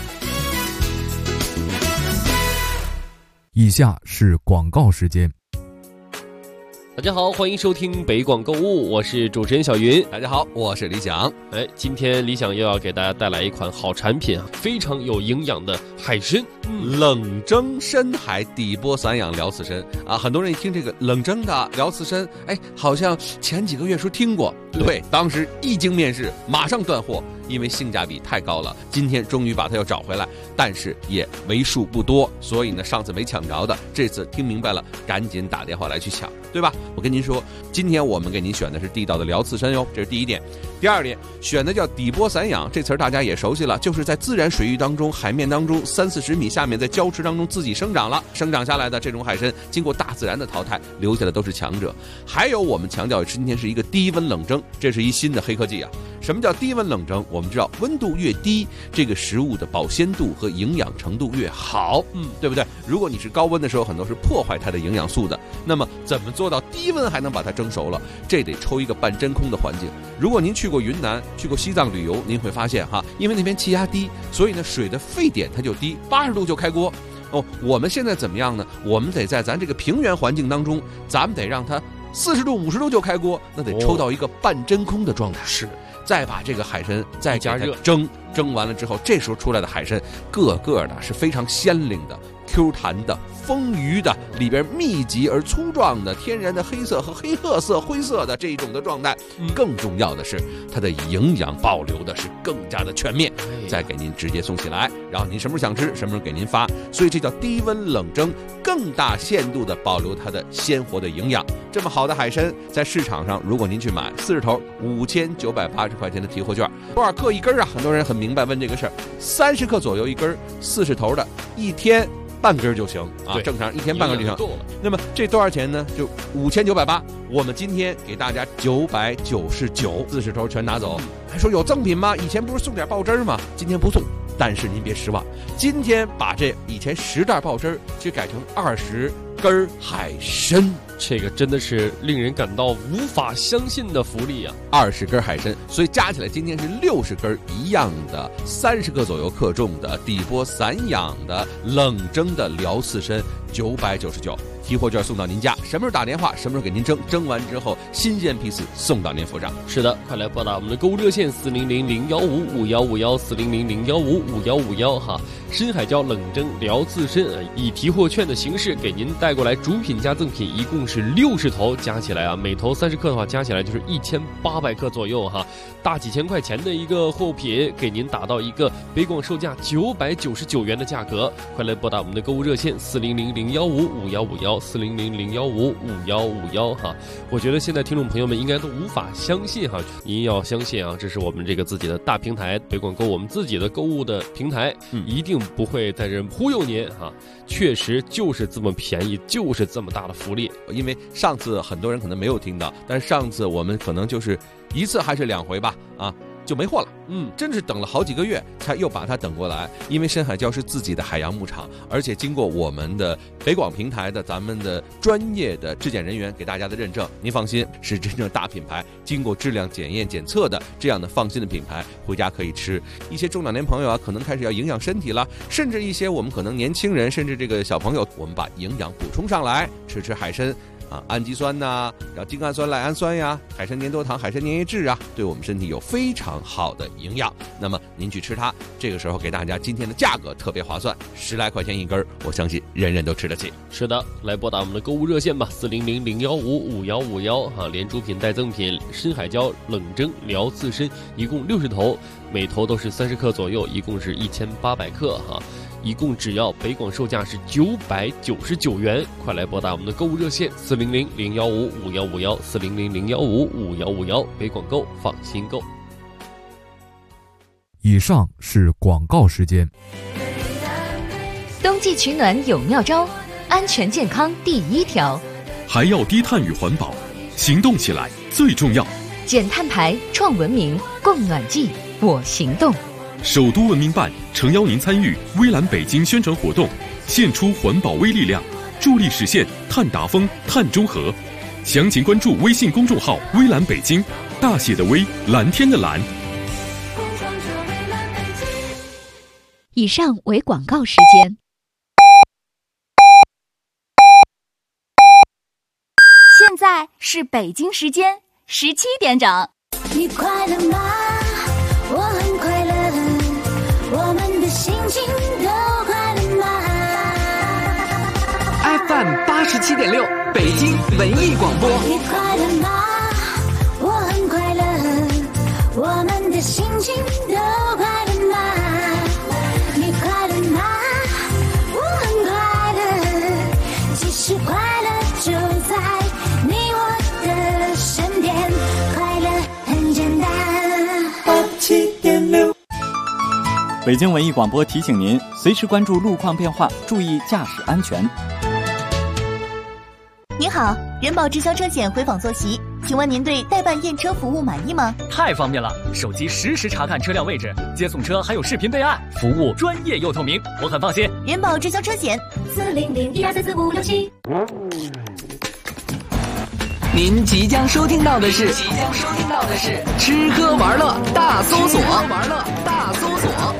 以下是广告时间。 大家好，欢迎收听北广购物，我是主持人小云。 大家好，我是李想。 今天李想又要给大家带来一款好产品，非常有营养的海参， 冷蒸深海底波散养辽刺参啊！很多人一听这个冷蒸的辽刺参，好像前几个月说听过，对，当时一经面世，马上断货，因为性价比太高了。今天终于把它又找回来，但是也为数不多，所以呢，上次没抢着的，这次听明白了，赶紧打电话来去抢，对吧？我跟您说，今天我们给您选的是地道的辽刺参哟，这是第一点。第二点，选的叫底波散养，这词儿大家也熟悉了，就是在自然水域当中、海面当中30-40米下面，在礁池当中自己生长下来的这种海参，经过大自然的淘汰，留下的都是强者。还有我们强调今天是一个低温冷蒸，这是一新的黑科技啊。什么叫低温冷蒸？我们知道温度越低，这个食物的保鲜度和营养程度越好，对不对？如果你是高温的时候，很多是破坏它的营养素的。那么怎么做到低温还能把它蒸熟了？这得抽一个半真空的环境。如果您去过云南、去过西藏旅游，您会发现因为那边气压低，所以呢水的沸点它就低，80度就开锅。我们现在怎么样呢？我们得在咱这个平原环境当中，咱们得让它40度、50度就开锅，那得抽到一个半真空的状态。 是， 再把这个海参再加热蒸完了之后，这时候出来的海参个个的是非常鲜灵的、Q 弹的、丰腴的，里边密集而粗壮的天然的黑色和黑褐色、灰色的这一种的状态。更重要的是，它的营养保留的是更加的全面，再给您直接送起来，然后您什么时候想吃，什么时候给您发。所以这叫低温冷蒸，更大限度的保留它的鲜活的营养。这么好的海参，在市场上，如果您去买40头，5980块钱的提货券，多少克一根啊？很多人很明白问这个事儿，30克左右一根，40头的，一天半根就行啊，正常一天半根就行。那么这多少钱呢？就5980，我们今天给大家999，40头全拿走。还说有赠品吗？以前不是送点爆汁吗？今天不送，但是您别失望，今天把这以前10袋爆汁去改成20根海参， 这个真的是令人感到无法相信的福利啊 ！20根海参，所以加起来今天是60根一样的，30克左右克重的底波散养的冷蒸的辽刺参，999，提货券送到您家，什么时候打电话，什么时候给您蒸完之后新鲜批次送到您府上。 是的，快来拨打我们的购物热线400-015-5151，400-015-5151哈。 深海椒冷蒸聊自身，以提货券的形式给您带过来主品加赠品，一共是60头，加起来啊，每头30克的话，加起来就是1800克左右哈，大几千块钱的一个货品，给您打到一个北广售价999元的价格，快来拨打我们的购物热线400-015-5151，400-015-5151哈。我觉得现在听众朋友们应该都无法相信哈，您要相信啊，这是我们这个自己的大平台北广购，我们自己的购物的平台，一定不会在这忽悠您哈，确实就是这么便宜，就是这么大的福利。 因为上次很多人可能没有听到，但是上次我们可能就是1次还是2回吧，就没货了，真是等了好几个月才又把它等过来。因为深海礁是自己的海洋牧场，而且经过我们的北广平台的咱们的专业的质检人员给大家的认证，您放心，是真正大品牌，经过质量检验检测的这样的放心的品牌，回家可以吃。一些中老年朋友啊，可能开始要营养身体了，甚至一些我们可能年轻人，甚至这个小朋友，我们把营养补充上来，吃海参。氨基酸呐，要精氨酸、赖氨酸呀，海参粘多糖、海参粘液质啊，对我们身体有非常好的营养。那么您去吃它，这个时候给大家今天的价格特别划算，10来块钱一根，我相信人人都吃得起。 是的，来拨打我们的购物热线吧，400-015-5151哈，连主品带赠品，深海椒冷蒸聊自身，一共60头，每头都是30克左右，一共是1800克哈。一共只要北广售价是999元，快来拨打我们的购物热线400-015-5151，400-015-5151，北广购，放心购。 以上是广告时间。 冬季取暖有妙招，安全健康第1条， 还要低碳与环保，行动起来最重要。 减碳排，创文明，供暖季，我行动。 首都文明办诚邀您参与微蓝北京宣传活动，献出环保微力量，助力实现碳达峰、碳中和。详情关注微信公众号微蓝北京，大写的微，蓝天的蓝。 以上为广告时间。现在是北京时间17点整。 你快乐吗？我很快乐，我们的心情都快乐吗 ？FM 87.6，北京文艺广播。 你快乐吗？我很快乐，我们的心情都快乐吗？你快乐吗？我很快乐，其实快乐就在你我的身边，快乐很简单。87.6。 北京文艺广播提醒您，随时关注路况变化，注意驾驶安全。 您好，人保直销车险回访坐席，请问您对代办验车服务满意吗？ 太方便了，手机实时查看车辆位置，接送车还有视频备案，服务专业又透明，我很放心。 人保直销车险，400-1234567。 您即将收听到的是吃喝玩乐大搜索。